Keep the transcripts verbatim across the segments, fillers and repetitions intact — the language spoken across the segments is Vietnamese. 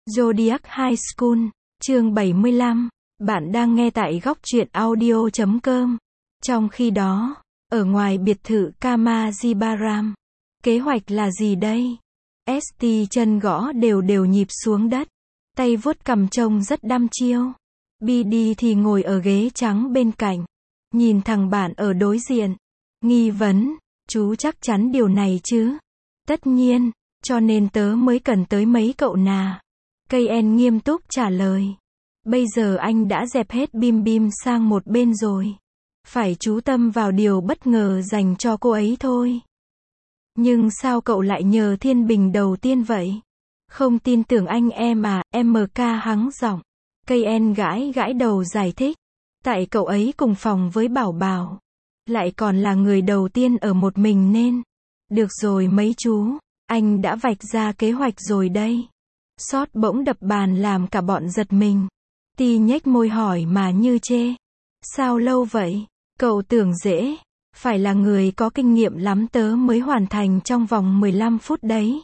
Zodiac High School, chương bảy mươi lăm. Bạn đang nghe tại góc truyện audio chấm com. Trong khi đó, ở ngoài biệt thự Kamajibaram, kế hoạch là gì đây? ét tê chân gõ đều đều nhịp xuống đất, tay vuốt cằm trông rất đăm chiêu. bê đê thì ngồi ở ghế trắng bên cạnh, nhìn thằng bạn ở đối diện. Nghi vấn, chú chắc chắn điều này chứ? Tất nhiên, cho nên tớ mới cần tới mấy cậu nà. Kayen nghiêm túc trả lời. Bây giờ anh đã dẹp hết bim bim sang một bên rồi. Phải chú tâm vào điều bất ngờ dành cho cô ấy thôi. Nhưng sao cậu lại nhờ Thiên Bình đầu tiên vậy? Không tin tưởng anh em à, em ca hắng giọng. Kayen gãi gãi đầu giải thích. Tại cậu ấy cùng phòng với Bảo Bảo. Lại còn là người đầu tiên ở một mình nên. Được rồi mấy chú, anh đã vạch ra kế hoạch rồi đây. Sót bỗng đập bàn làm cả bọn giật mình. Ti nhếch môi hỏi mà như chê. Sao lâu vậy? Cậu tưởng dễ. Phải là người có kinh nghiệm lắm tớ mới hoàn thành trong vòng mười lăm phút đấy.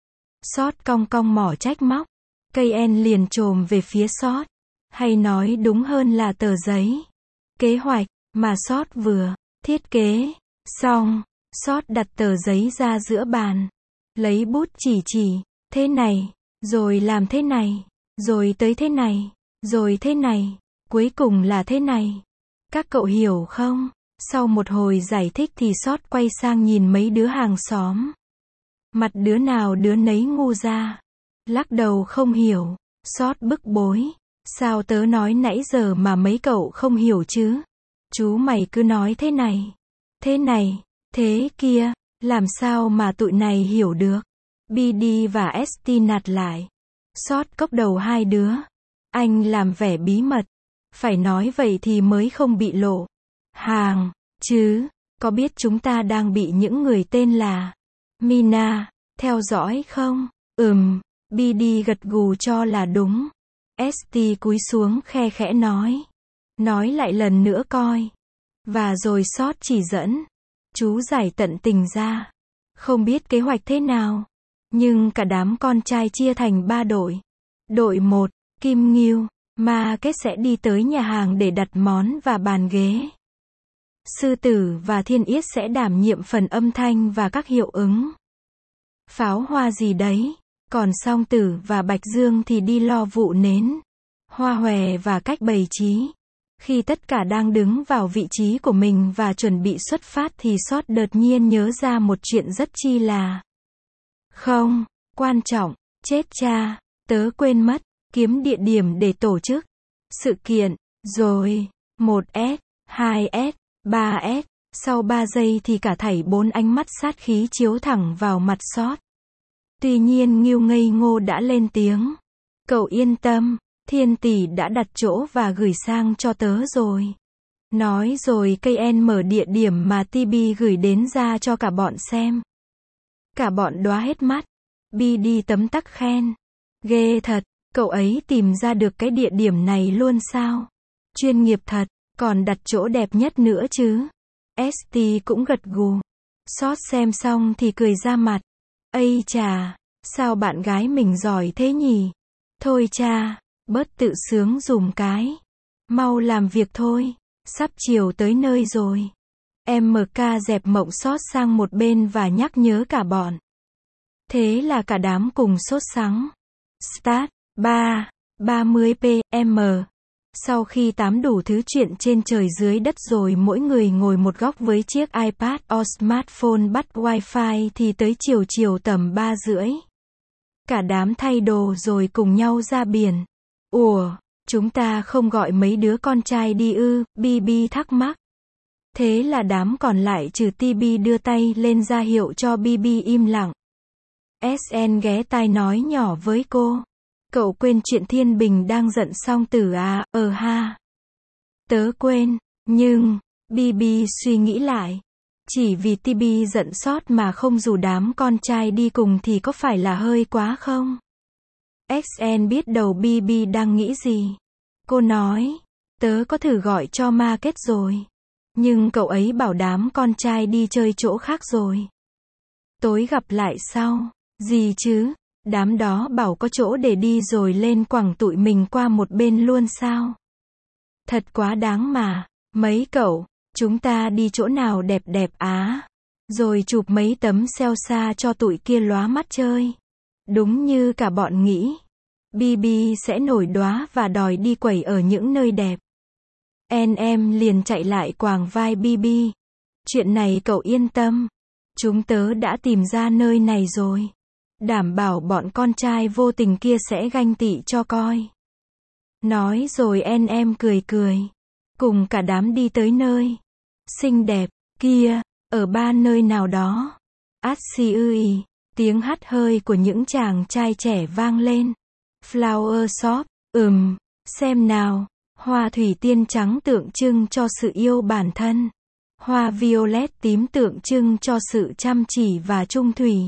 Sót cong cong mỏ trách móc. Kayen liền chồm về phía Sót. Hay nói đúng hơn là tờ giấy. Kế hoạch, mà Sót vừa thiết kế xong. Sót đặt tờ giấy ra giữa bàn. Lấy bút chỉ chỉ. Thế này. Rồi làm thế này. Rồi tới thế này. Rồi thế này. Cuối cùng là thế này. Các cậu hiểu không? Sau một hồi giải thích thì Sót quay sang nhìn mấy đứa hàng xóm. Mặt đứa nào đứa nấy ngu ra. Lắc đầu không hiểu. Sót bức bối. Sao tớ nói nãy giờ mà mấy cậu không hiểu chứ? Chú mày cứ nói thế này. Thế này. Thế kia. Làm sao mà tụi này hiểu được? bê đê và ét tê nạt lại. Sót cốc đầu hai đứa. Anh làm vẻ bí mật. Phải nói vậy thì mới không bị lộ hàng, chứ. Có biết chúng ta đang bị những người tên là Mina theo dõi không? Ừm, bê đê gật gù cho là đúng. ét tê cúi xuống khe khẽ nói. Nói lại lần nữa coi. Và rồi Sót chỉ dẫn. Chú giải tận tình ra. Không biết kế hoạch thế nào. Nhưng cả đám con trai chia thành ba đội. Đội một, Kim Ngưu, Ma Kết sẽ đi tới nhà hàng để đặt món và bàn ghế. Sư Tử và Thiên Yết sẽ đảm nhiệm phần âm thanh và các hiệu ứng. Pháo hoa gì đấy. Còn Song Tử và Bạch Dương thì đi lo vụ nến, hoa hòe và cách bày trí. Khi tất cả đang đứng vào vị trí của mình và chuẩn bị xuất phát thì Sót đột nhiên nhớ ra một chuyện rất chi là không quan trọng. Chết cha, tớ quên mất. Kiếm địa điểm để tổ chức sự kiện. Rồi, một S, hai S, ba S. Sau ba giây thì cả thảy bốn ánh mắt sát khí chiếu thẳng vào mặt Sót. Tuy nhiên Ngưu ngây ngô đã lên tiếng. Cậu yên tâm, Thiên Tỷ đã đặt chỗ và gửi sang cho tớ rồi. Nói rồi Kayen mở địa điểm mà tê bê gửi đến ra cho cả bọn xem. Cả bọn đóa hết mắt. bê đê tấm tắc khen. Ghê thật, cậu ấy tìm ra được cái địa điểm này luôn sao? Chuyên nghiệp thật, còn đặt chỗ đẹp nhất nữa chứ. ét tê cũng gật gù. Sót xem xong thì cười ra mặt. Ây chà, sao bạn gái mình giỏi thế nhỉ? Thôi cha, bớt tự sướng dùm cái. Mau làm việc thôi, sắp chiều tới nơi rồi. em ca dẹp mộng Sót sang một bên và nhắc nhớ cả bọn. Thế là cả đám cùng sốt sắng. Start, ba, ba mươi p m. Sau khi tám đủ thứ chuyện trên trời dưới đất rồi mỗi người ngồi một góc với chiếc iPad or smartphone bắt wifi thì tới chiều chiều tầm ba rưỡi. Cả đám thay đồ rồi cùng nhau ra biển. Ủa, chúng ta không gọi mấy đứa con trai đi ư? bê bê thắc mắc. Thế là đám còn lại trừ tê bê đưa tay lên ra hiệu cho bê bê im lặng. ét en ghé tai nói nhỏ với cô. Cậu quên chuyện Thiên Bình đang giận Song Tử à? Ờ ha. Tớ quên, nhưng, bê bê suy nghĩ lại. Chỉ vì tê bê giận Sót mà không rủ đám con trai đi cùng thì có phải là hơi quá không? ét en biết đầu bê bê đang nghĩ gì. Cô nói, tớ có thử gọi cho Ma Kết rồi. Nhưng cậu ấy bảo đám con trai đi chơi chỗ khác rồi. Tối gặp lại sau. Gì chứ? Đám đó bảo có chỗ để đi rồi lên quẳng tụi mình qua một bên luôn sao? Thật quá đáng mà. Mấy cậu, chúng ta đi chỗ nào đẹp đẹp á? Rồi chụp mấy tấm selfie cho tụi kia lóa mắt chơi. Đúng như cả bọn nghĩ. bê bê sẽ nổi đóa và đòi đi quẩy ở những nơi đẹp. En em liền chạy lại quàng vai bê bê. Chuyện này cậu yên tâm. Chúng tớ đã tìm ra nơi này rồi. Đảm bảo bọn con trai vô tình kia sẽ ganh tị cho coi. Nói rồi en em cười cười. Cùng cả đám đi tới nơi xinh đẹp kia, ở ba nơi nào đó. Át xì ư tiếng hát hơi của những chàng trai trẻ vang lên. Flower shop, ừm, xem nào. Hoa thủy tiên trắng tượng trưng cho sự yêu bản thân. Hoa violet tím tượng trưng cho sự chăm chỉ và trung thủy.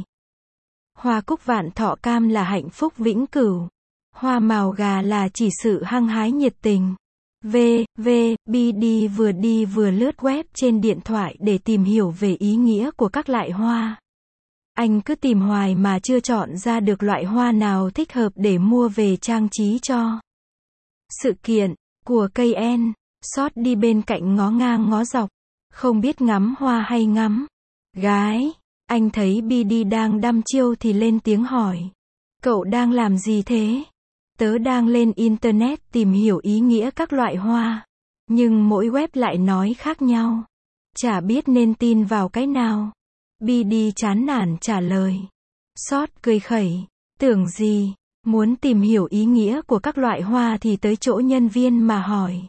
Hoa cúc vạn thọ cam là hạnh phúc vĩnh cửu. Hoa màu gà là chỉ sự hăng hái nhiệt tình. V, V, bê đê vừa đi vừa lướt web trên điện thoại để tìm hiểu về ý nghĩa của các loại hoa. Anh cứ tìm hoài mà chưa chọn ra được loại hoa nào thích hợp để mua về trang trí cho sự kiện của cây en. Sót đi bên cạnh ngó ngang ngó dọc, không biết ngắm hoa hay ngắm gái. Anh thấy bê đê đang đăm chiêu thì lên tiếng hỏi. Cậu đang làm gì thế? Tớ đang lên internet tìm hiểu ý nghĩa các loại hoa. Nhưng mỗi web lại nói khác nhau. Chả biết nên tin vào cái nào. bê đê chán nản trả lời. Sót cười khẩy. Tưởng gì, muốn tìm hiểu ý nghĩa của các loại hoa thì tới chỗ nhân viên mà hỏi.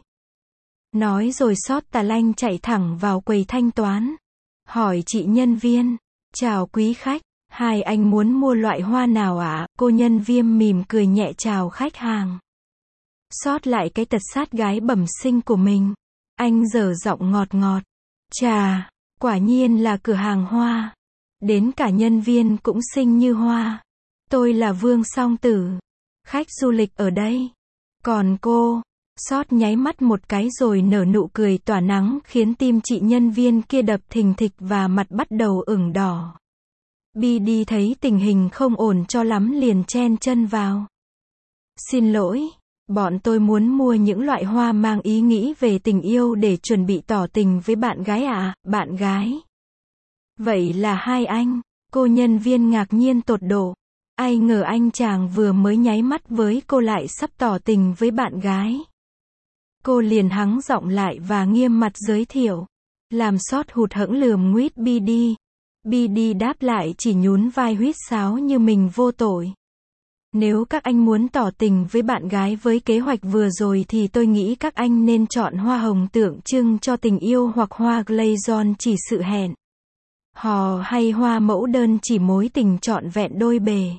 Nói rồi Sót tà lanh chạy thẳng vào quầy thanh toán. Hỏi chị nhân viên. Chào quý khách, hai anh muốn mua loại hoa nào ạ? À? Cô nhân viên mỉm cười nhẹ chào khách hàng. Sót lại cái tật sát gái bẩm sinh của mình. Anh dở giọng ngọt ngọt. Chà, quả nhiên là cửa hàng hoa. Đến cả nhân viên cũng xinh như hoa. Tôi là Vương Song Tử. Khách du lịch ở đây. Còn cô? Sót nháy mắt một cái rồi nở nụ cười tỏa nắng khiến tim chị nhân viên kia đập thình thịch và mặt bắt đầu ửng đỏ. bê đê thấy tình hình không ổn cho lắm liền chen chân vào. Xin lỗi, bọn tôi muốn mua những loại hoa mang ý nghĩ về tình yêu để chuẩn bị tỏ tình với bạn gái ạ, à, bạn gái. Vậy là hai anh, cô nhân viên ngạc nhiên tột độ. Ai ngờ anh chàng vừa mới nháy mắt với cô lại sắp tỏ tình với bạn gái. Cô liền hắng giọng lại và nghiêm mặt giới thiệu. Làm Sót hụt hẫng lườm nguýt bê đê. bê đê đáp lại chỉ nhún vai huýt sáo như mình vô tội. Nếu các anh muốn tỏ tình với bạn gái với kế hoạch vừa rồi thì tôi nghĩ các anh nên chọn hoa hồng tượng trưng cho tình yêu hoặc hoa glazon chỉ sự hẹn hò hay hoa mẫu đơn chỉ mối tình trọn vẹn đôi bề.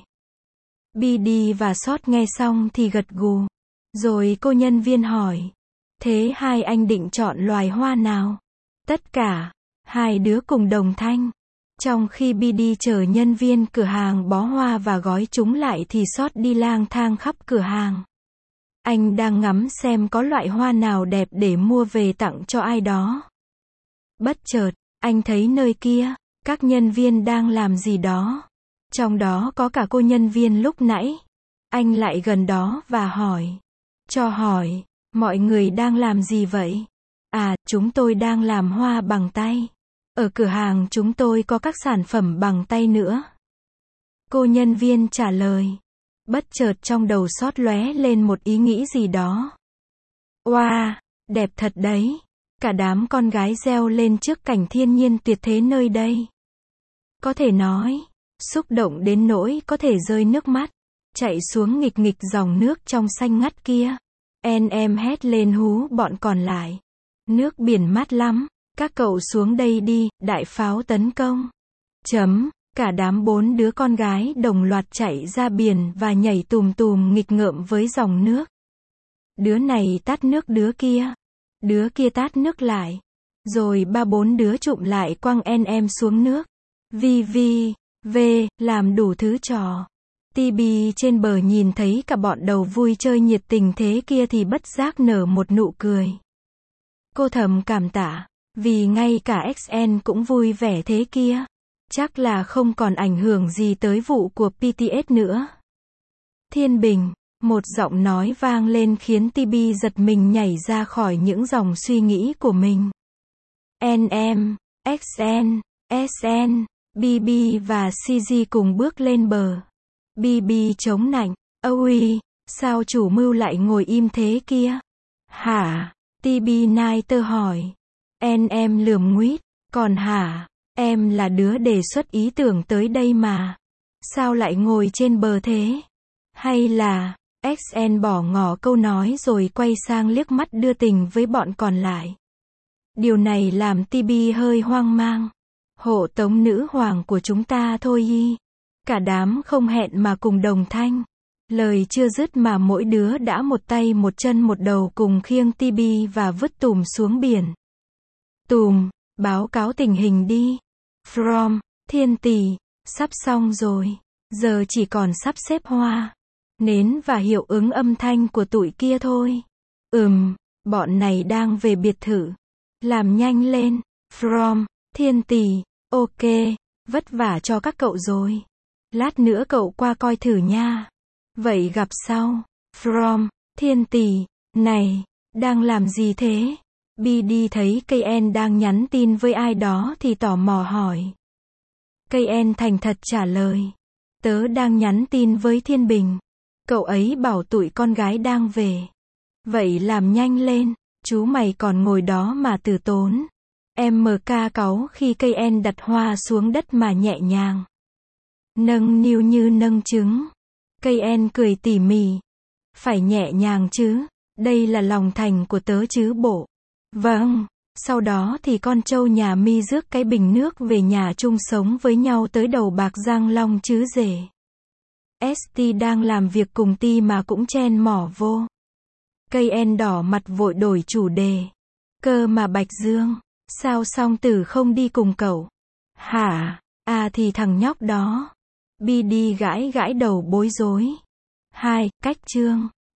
bê đê và Sót nghe xong thì gật gù. Rồi cô nhân viên hỏi. Thế hai anh định chọn loài hoa nào? Tất cả. Hai đứa cùng đồng thanh. Trong khi bê đê chờ nhân viên cửa hàng bó hoa và gói chúng lại thì Sót đi lang thang khắp cửa hàng. Anh đang ngắm xem có loại hoa nào đẹp để mua về tặng cho ai đó. Bất chợt, anh thấy nơi kia, các nhân viên đang làm gì đó. Trong đó có cả cô nhân viên lúc nãy. Anh lại gần đó và hỏi. Cho hỏi, mọi người đang làm gì vậy? À, chúng tôi đang làm hoa bằng tay. Ở cửa hàng chúng tôi có các sản phẩm bằng tay nữa. Cô nhân viên trả lời. Bất chợt trong đầu Sót lóe lên một ý nghĩ gì đó. Wow, đẹp thật đấy. Cả đám con gái reo lên trước cảnh thiên nhiên tuyệt thế nơi đây. Có thể nói, xúc động đến nỗi có thể rơi nước mắt. Chạy xuống nghịch nghịch dòng nước trong xanh ngắt kia. En em hét lên hú bọn còn lại. Nước biển mát lắm. Các cậu xuống đây đi, đại pháo tấn công. Chấm, cả đám bốn đứa con gái đồng loạt chạy ra biển và nhảy tùm tùm nghịch ngợm với dòng nước. Đứa này tát nước đứa kia. Đứa kia tát nước lại. Rồi ba bốn đứa chụm lại quăng en em xuống nước. Vi vi, v, làm đủ thứ trò. tê bê trên bờ nhìn thấy cả bọn đầu vui chơi nhiệt tình thế kia thì bất giác nở một nụ cười. Cô thầm cảm tạ. Vì ngay cả ích en cũng vui vẻ thế kia. Chắc là không còn ảnh hưởng gì tới vụ của bê tê ét nữa. Thiên Bình. Một giọng nói vang lên khiến Tibi giật mình nhảy ra khỏi những dòng suy nghĩ của mình. en em, ích en, ét en, bê bê và xê giê cùng bước lên bờ. bê bê chống nạnh. Ôi, sao chủ mưu lại ngồi im thế kia? Hả? Tibi Niter hỏi. En em lườm nguýt. Còn hả? Em là đứa đề xuất ý tưởng tới đây mà. Sao lại ngồi trên bờ thế? Hay là... ích en bỏ ngỏ câu nói rồi quay sang liếc mắt đưa tình với bọn còn lại. Điều này làm Tibi hơi hoang mang. Hộ tống nữ hoàng của chúng ta thôi y. Cả đám không hẹn mà cùng đồng thanh. Lời chưa dứt mà mỗi đứa đã một tay một chân một đầu cùng khiêng Tibi và vứt tùm xuống biển. Tùm, báo cáo tình hình đi. From, Thiên Tỷ, sắp xong rồi. Giờ chỉ còn sắp xếp hoa, nến và hiệu ứng âm thanh của tụi kia thôi. Ừm, bọn này đang về biệt thự. Làm nhanh lên. From, Thiên Tỷ, ok, vất vả cho các cậu rồi. Lát nữa cậu qua coi thử nha. Vậy gặp sau. From, Thiên Tỷ, này, đang làm gì thế? bê đê thấy ca en đang nhắn tin với ai đó thì tò mò hỏi. ca en thành thật trả lời. Tớ đang nhắn tin với Thiên Bình. Cậu ấy bảo tụi con gái đang về. Vậy làm nhanh lên, chú mày còn ngồi đó mà từ tốn. em ca cáu khi ca en đặt hoa xuống đất mà nhẹ nhàng. Nâng niu như nâng trứng. ca en cười tỉ mỉ. Phải nhẹ nhàng chứ, đây là lòng thành của tớ chứ bộ. Vâng, sau đó thì con trâu nhà mi rước cái bình nước về nhà chung sống với nhau tới đầu bạc Giang Long chứ rể. ét tê đang làm việc cùng Ti mà cũng chen mỏ vô. ca en đỏ mặt vội đổi chủ đề. Cơ mà Bạch Dương, sao Song Tử không đi cùng cậu? Hả? À thì thằng nhóc đó. bê đê gãi gãi đầu bối rối. Hai, cách chương.